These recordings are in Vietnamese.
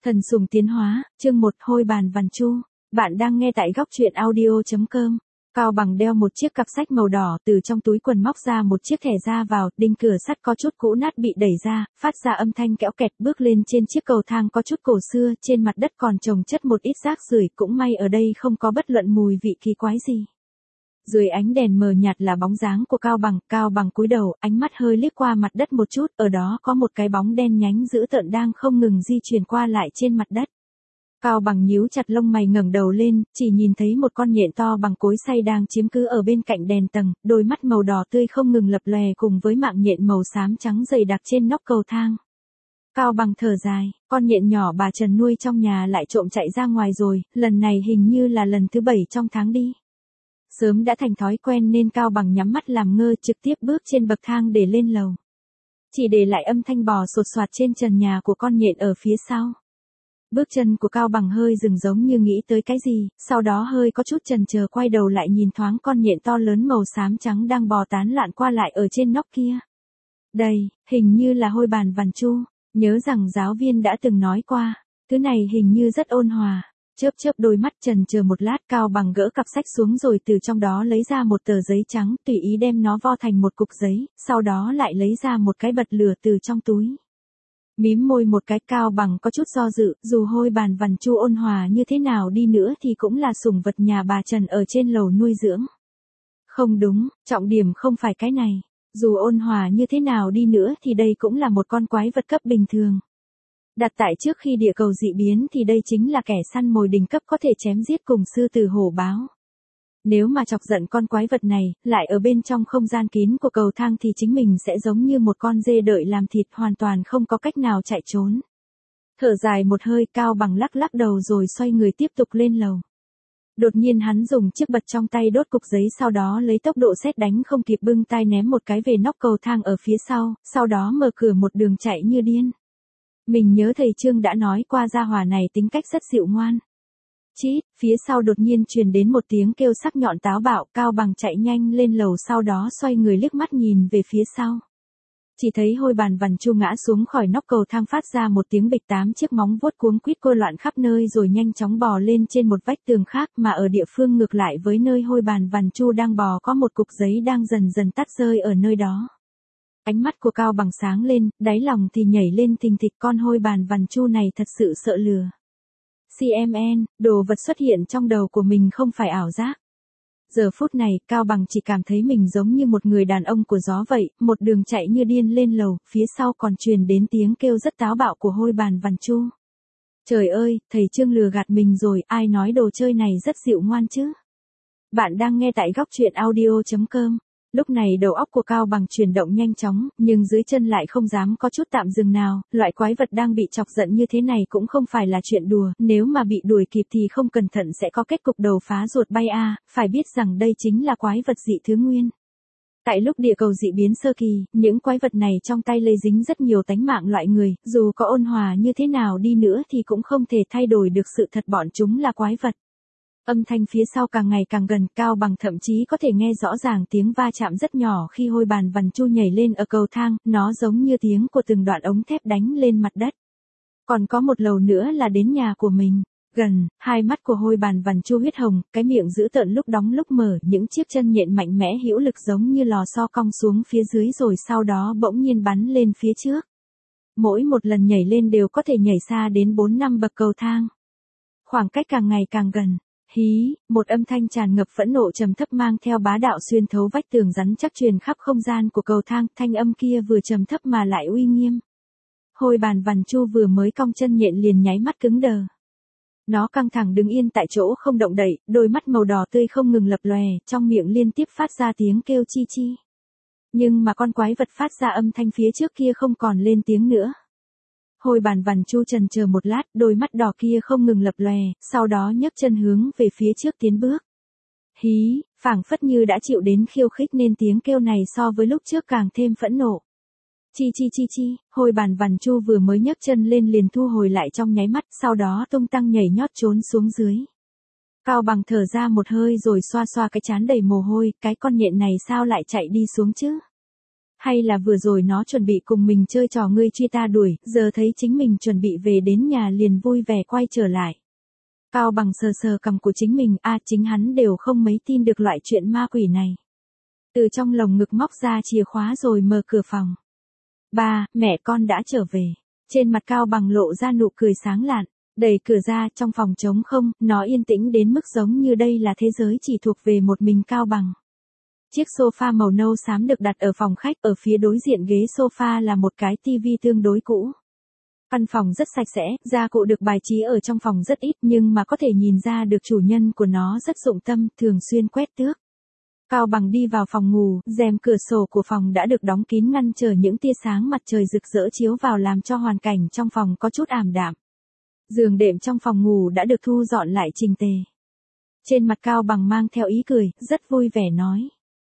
Thần sùng tiến hóa, chương 1 hôi bàn vằn chu. Bạn đang nghe tại góc truyện audio.com. Cao Bằng đeo một chiếc cặp sách màu đỏ, từ trong túi quần móc ra một chiếc thẻ ra vào, đinh cửa sắt có chút cũ nát bị đẩy ra, phát ra âm thanh kẽo kẹt, bước lên trên chiếc cầu thang có chút cổ xưa, trên mặt đất còn chồng chất một ít rác rưởi, cũng may ở đây không có bất luận mùi vị kỳ quái gì. Dưới ánh đèn mờ nhạt là bóng dáng của Cao Bằng cúi đầu, ánh mắt hơi liếc qua mặt đất một chút, ở đó có một cái bóng đen nhánh dữ tợn đang không ngừng di chuyển qua lại trên mặt đất. Cao Bằng nhíu chặt lông mày ngẩng đầu lên, chỉ nhìn thấy một con nhện to bằng cối xay đang chiếm cứ ở bên cạnh đèn tầng, đôi mắt màu đỏ tươi không ngừng lập lòe cùng với mạng nhện màu xám trắng dày đặc trên nóc cầu thang. Cao Bằng thở dài, con nhện nhỏ bà Trần nuôi trong nhà lại trộm chạy ra ngoài rồi, lần này hình như là lần thứ 7 trong tháng đi. Sớm đã thành thói quen nên Cao Bằng nhắm mắt làm ngơ, trực tiếp bước trên bậc thang để lên lầu. Chỉ để lại âm thanh bò sột soạt trên trần nhà của con nhện ở phía sau. Bước chân của Cao Bằng hơi dừng giống như nghĩ tới cái gì, sau đó hơi có chút chần chờ quay đầu lại nhìn thoáng con nhện to lớn màu xám trắng đang bò tán loạn qua lại ở trên nóc kia. Đây, hình như là hôi bàn vằn chu, nhớ rằng giáo viên đã từng nói qua, thứ này hình như rất ôn hòa. Chớp đôi mắt chần chờ một lát, Cao Bằng gỡ cặp sách xuống rồi từ trong đó lấy ra một tờ giấy trắng, tùy ý đem nó vo thành một cục giấy, sau đó lại lấy ra một cái bật lửa từ trong túi. Mím môi một cái, Cao Bằng có chút do dự, dù hôi bàn vằn chu ôn hòa như thế nào đi nữa thì cũng là sủng vật nhà bà Trần ở trên lầu nuôi dưỡng. Không đúng, trọng điểm không phải cái này, dù ôn hòa như thế nào đi nữa thì đây cũng là một con quái vật cấp bình thường. Đặt tại trước khi địa cầu dị biến thì đây chính là kẻ săn mồi đỉnh cấp có thể chém giết cùng sư tử hổ báo. Nếu mà chọc giận con quái vật này, lại ở bên trong không gian kín của cầu thang thì chính mình sẽ giống như một con dê đợi làm thịt, hoàn toàn không có cách nào chạy trốn. Thở dài một hơi, Cao Bằng lắc đầu rồi xoay người tiếp tục lên lầu. Đột nhiên hắn dùng chiếc bật trong tay đốt cục giấy, sau đó lấy tốc độ sét đánh không kịp bưng tay ném một cái về nóc cầu thang ở phía sau đó mở cửa một đường chạy như điên. Mình nhớ thầy Trương đã nói qua gia hỏa này tính cách rất dịu ngoan. Chít, phía sau đột nhiên truyền đến một tiếng kêu sắc nhọn táo bạo, Cao Bằng chạy nhanh lên lầu, sau đó xoay người liếc mắt nhìn về phía sau. Chỉ thấy hôi bàn vằn chu ngã xuống khỏi nóc cầu thang, phát ra một tiếng bịch, 8 chiếc móng vuốt cuống quýt cô loạn khắp nơi rồi nhanh chóng bò lên trên một vách tường khác, mà ở địa phương ngược lại với nơi hôi bàn vằn chu đang bò có một cục giấy đang dần dần tắt rơi ở nơi đó. Ánh mắt của Cao Bằng sáng lên, đáy lòng thì nhảy lên thình thịch, con hôi bàn vằn chu này thật sự sợ lừa. CMN, đồ vật xuất hiện trong đầu của mình không phải ảo giác. Giờ phút này, Cao Bằng chỉ cảm thấy mình giống như một người đàn ông của gió vậy, một đường chạy như điên lên lầu, phía sau còn truyền đến tiếng kêu rất táo bạo của hôi bàn vằn chu. Trời ơi, thầy Trương lừa gạt mình rồi, ai nói đồ chơi này rất dịu ngoan chứ? Bạn đang nghe tại góc truyện audio.com. Lúc này đầu óc của Cao Bằng chuyển động nhanh chóng, nhưng dưới chân lại không dám có chút tạm dừng nào, loại quái vật đang bị chọc giận như thế này cũng không phải là chuyện đùa, nếu mà bị đuổi kịp thì không cẩn thận sẽ có kết cục đầu phá ruột bay a, phải biết rằng đây chính là quái vật dị thứ nguyên. Tại lúc địa cầu dị biến sơ kỳ, những quái vật này trong tay lây dính rất nhiều tánh mạng loại người, dù có ôn hòa như thế nào đi nữa thì cũng không thể thay đổi được sự thật bọn chúng là quái vật. Âm thanh phía sau càng ngày càng gần, Cao Bằng thậm chí có thể nghe rõ ràng tiếng va chạm rất nhỏ khi hôi bàn vằn chu nhảy lên ở cầu thang, nó giống như tiếng của từng đoạn ống thép đánh lên mặt đất. Còn có một lầu nữa là đến nhà của mình. Gần, hai mắt của hôi bàn vằn chu huyết hồng, cái miệng dữ tợn lúc đóng lúc mở, những chiếc chân nhện mạnh mẽ hữu lực giống như lò xo cong xuống phía dưới rồi sau đó bỗng nhiên bắn lên phía trước. Mỗi một lần nhảy lên đều có thể nhảy xa đến 4-5 bậc cầu thang. Khoảng cách càng ngày càng gần. Hí, một âm thanh tràn ngập phẫn nộ trầm thấp mang theo bá đạo xuyên thấu vách tường rắn chắc truyền khắp không gian của cầu thang, thanh âm kia vừa trầm thấp mà lại uy nghiêm. Hôi bàn vằn chu vừa mới cong chân nhện liền nháy mắt cứng đờ. Nó căng thẳng đứng yên tại chỗ không động đậy, đôi mắt màu đỏ tươi không ngừng lập lòe, trong miệng liên tiếp phát ra tiếng kêu chi chi. Nhưng mà con quái vật phát ra âm thanh phía trước kia không còn lên tiếng nữa. Hôi bàn vằn chu chần chờ một lát, đôi mắt đỏ kia không ngừng lập lòe, sau đó nhấc chân hướng về phía trước tiến bước. Hí, phảng phất như đã chịu đến khiêu khích nên tiếng kêu này so với lúc trước càng thêm phẫn nộ. Chi, hôi bàn vằn chu vừa mới nhấc chân lên liền thu hồi lại trong nháy mắt, sau đó tung tăng nhảy nhót trốn xuống dưới. Cao Bằng thở ra một hơi rồi xoa xoa cái trán đầy mồ hôi, cái con nhện này sao lại chạy đi xuống chứ? Hay là vừa rồi nó chuẩn bị cùng mình chơi trò ngươi truy ta đuổi, giờ thấy chính mình chuẩn bị về đến nhà liền vui vẻ quay trở lại. Cao Bằng sờ sờ cằm của chính mình, chính hắn đều không mấy tin được loại chuyện ma quỷ này. Từ trong lồng ngực móc ra chìa khóa rồi mở cửa phòng. Ba, mẹ con đã trở về. Trên mặt Cao Bằng lộ ra nụ cười sáng lạn, đẩy cửa ra trong phòng trống không, nó yên tĩnh đến mức giống như đây là thế giới chỉ thuộc về một mình Cao Bằng. Chiếc sofa màu nâu xám được đặt ở phòng khách, ở phía đối diện ghế sofa là một cái tivi tương đối cũ. Căn phòng rất sạch sẽ, gia cụ được bài trí ở trong phòng rất ít nhưng mà có thể nhìn ra được chủ nhân của nó rất dụng tâm, thường xuyên quét tước. Cao Bằng đi vào phòng ngủ, rèm cửa sổ của phòng đã được đóng kín ngăn trở những tia sáng mặt trời rực rỡ chiếu vào làm cho hoàn cảnh trong phòng có chút ảm đạm. Giường đệm trong phòng ngủ đã được thu dọn lại chỉnh tề. Trên mặt Cao Bằng mang theo ý cười, rất vui vẻ nói.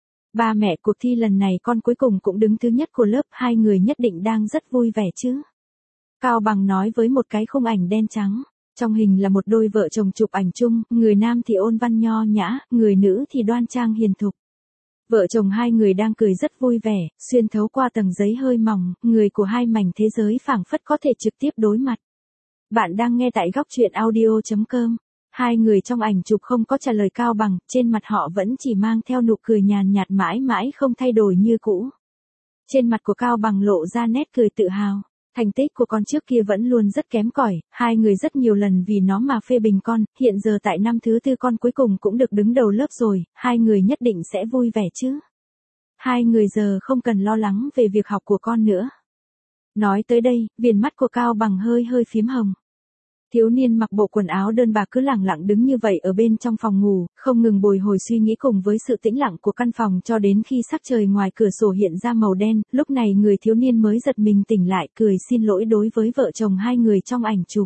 Ba mẹ, cuộc thi lần này con cuối cùng cũng đứng thứ nhất của lớp, hai người nhất định đang rất vui vẻ chứ. Cao Bằng nói với một cái khung ảnh đen trắng. Trong hình là một đôi vợ chồng chụp ảnh chung, người nam thì ôn văn nho nhã, người nữ thì đoan trang hiền thục. Vợ chồng hai người đang cười rất vui vẻ, xuyên thấu qua tầng giấy hơi mỏng, người của hai mảnh thế giới phảng phất có thể trực tiếp đối mặt. Bạn đang nghe tại góc truyện audio.com. Hai người trong ảnh chụp không có trả lời Cao Bằng, trên mặt họ vẫn chỉ mang theo nụ cười nhàn nhạt mãi mãi không thay đổi như cũ. Trên mặt của Cao Bằng lộ ra nét cười tự hào. Thành tích của con trước kia vẫn luôn rất kém cỏi, hai người rất nhiều lần vì nó mà phê bình con, hiện giờ tại năm thứ tư con cuối cùng cũng được đứng đầu lớp rồi, hai người nhất định sẽ vui vẻ chứ. Hai người giờ không cần lo lắng về việc học của con nữa. Nói tới đây, viền mắt của Cao Bằng hơi hơi phím hồng. Thiếu niên mặc bộ quần áo đơn bạc cứ lẳng lặng đứng như vậy ở bên trong phòng ngủ, không ngừng bồi hồi suy nghĩ cùng với sự tĩnh lặng của căn phòng cho đến khi sắc trời ngoài cửa sổ hiện ra màu đen, lúc này người thiếu niên mới giật mình tỉnh lại, cười xin lỗi đối với vợ chồng hai người trong ảnh chụp.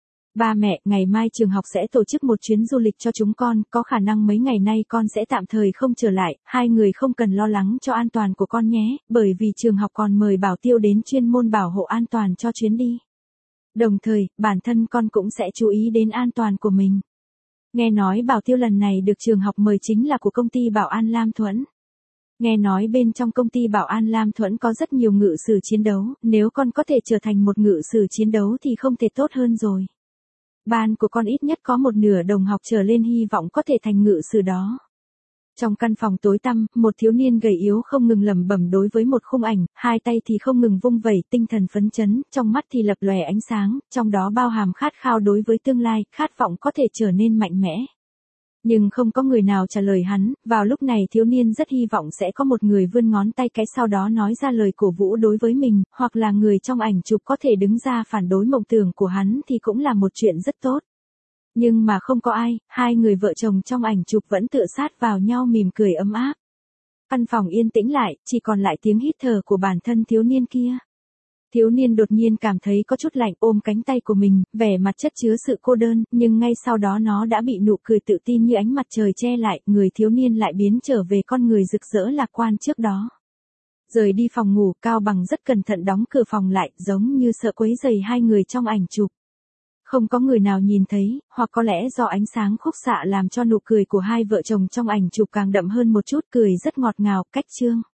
Ba mẹ, ngày mai trường học sẽ tổ chức một chuyến du lịch cho chúng con, có khả năng mấy ngày nay con sẽ tạm thời không trở lại, hai người không cần lo lắng cho an toàn của con nhé, bởi vì trường học còn mời bảo tiêu đến chuyên môn bảo hộ an toàn cho chuyến đi. Đồng thời, bản thân con cũng sẽ chú ý đến an toàn của mình. Nghe nói bảo tiêu lần này được trường học mời chính là của công ty Bảo An Lam Thuẫn. Nghe nói bên trong công ty Bảo An Lam Thuẫn có rất nhiều ngự sử chiến đấu, nếu con có thể trở thành một ngự sử chiến đấu thì không thể tốt hơn rồi. Ban của con ít nhất có một nửa đồng học trở lên hy vọng có thể thành ngự sử đó. Trong căn phòng tối tăm, một thiếu niên gầy yếu không ngừng lẩm bẩm đối với một khung ảnh, hai tay thì không ngừng vung vẩy, tinh thần phấn chấn, trong mắt thì lập lòe ánh sáng, trong đó bao hàm khát khao đối với tương lai, khát vọng có thể trở nên mạnh mẽ. Nhưng không có người nào trả lời hắn, vào lúc này thiếu niên rất hy vọng sẽ có một người vươn ngón tay cái sau đó nói ra lời cổ vũ đối với mình, hoặc là người trong ảnh chụp có thể đứng ra phản đối mộng tưởng của hắn thì cũng là một chuyện rất tốt. Nhưng mà không có ai, hai người vợ chồng trong ảnh chụp vẫn tựa sát vào nhau mỉm cười ấm áp. Căn phòng yên tĩnh lại, chỉ còn lại tiếng hít thở của bản thân thiếu niên kia. Thiếu niên đột nhiên cảm thấy có chút lạnh ôm cánh tay của mình, vẻ mặt chất chứa sự cô đơn, nhưng ngay sau đó nó đã bị nụ cười tự tin như ánh mặt trời che lại, người thiếu niên lại biến trở về con người rực rỡ lạc quan trước đó. Rời đi phòng ngủ, Cao Bằng rất cẩn thận đóng cửa phòng lại, giống như sợ quấy rầy hai người trong ảnh chụp. Không có người nào nhìn thấy, hoặc có lẽ do ánh sáng khúc xạ làm cho nụ cười của hai vợ chồng trong ảnh chụp càng đậm hơn một chút, cười rất ngọt ngào, cách chương.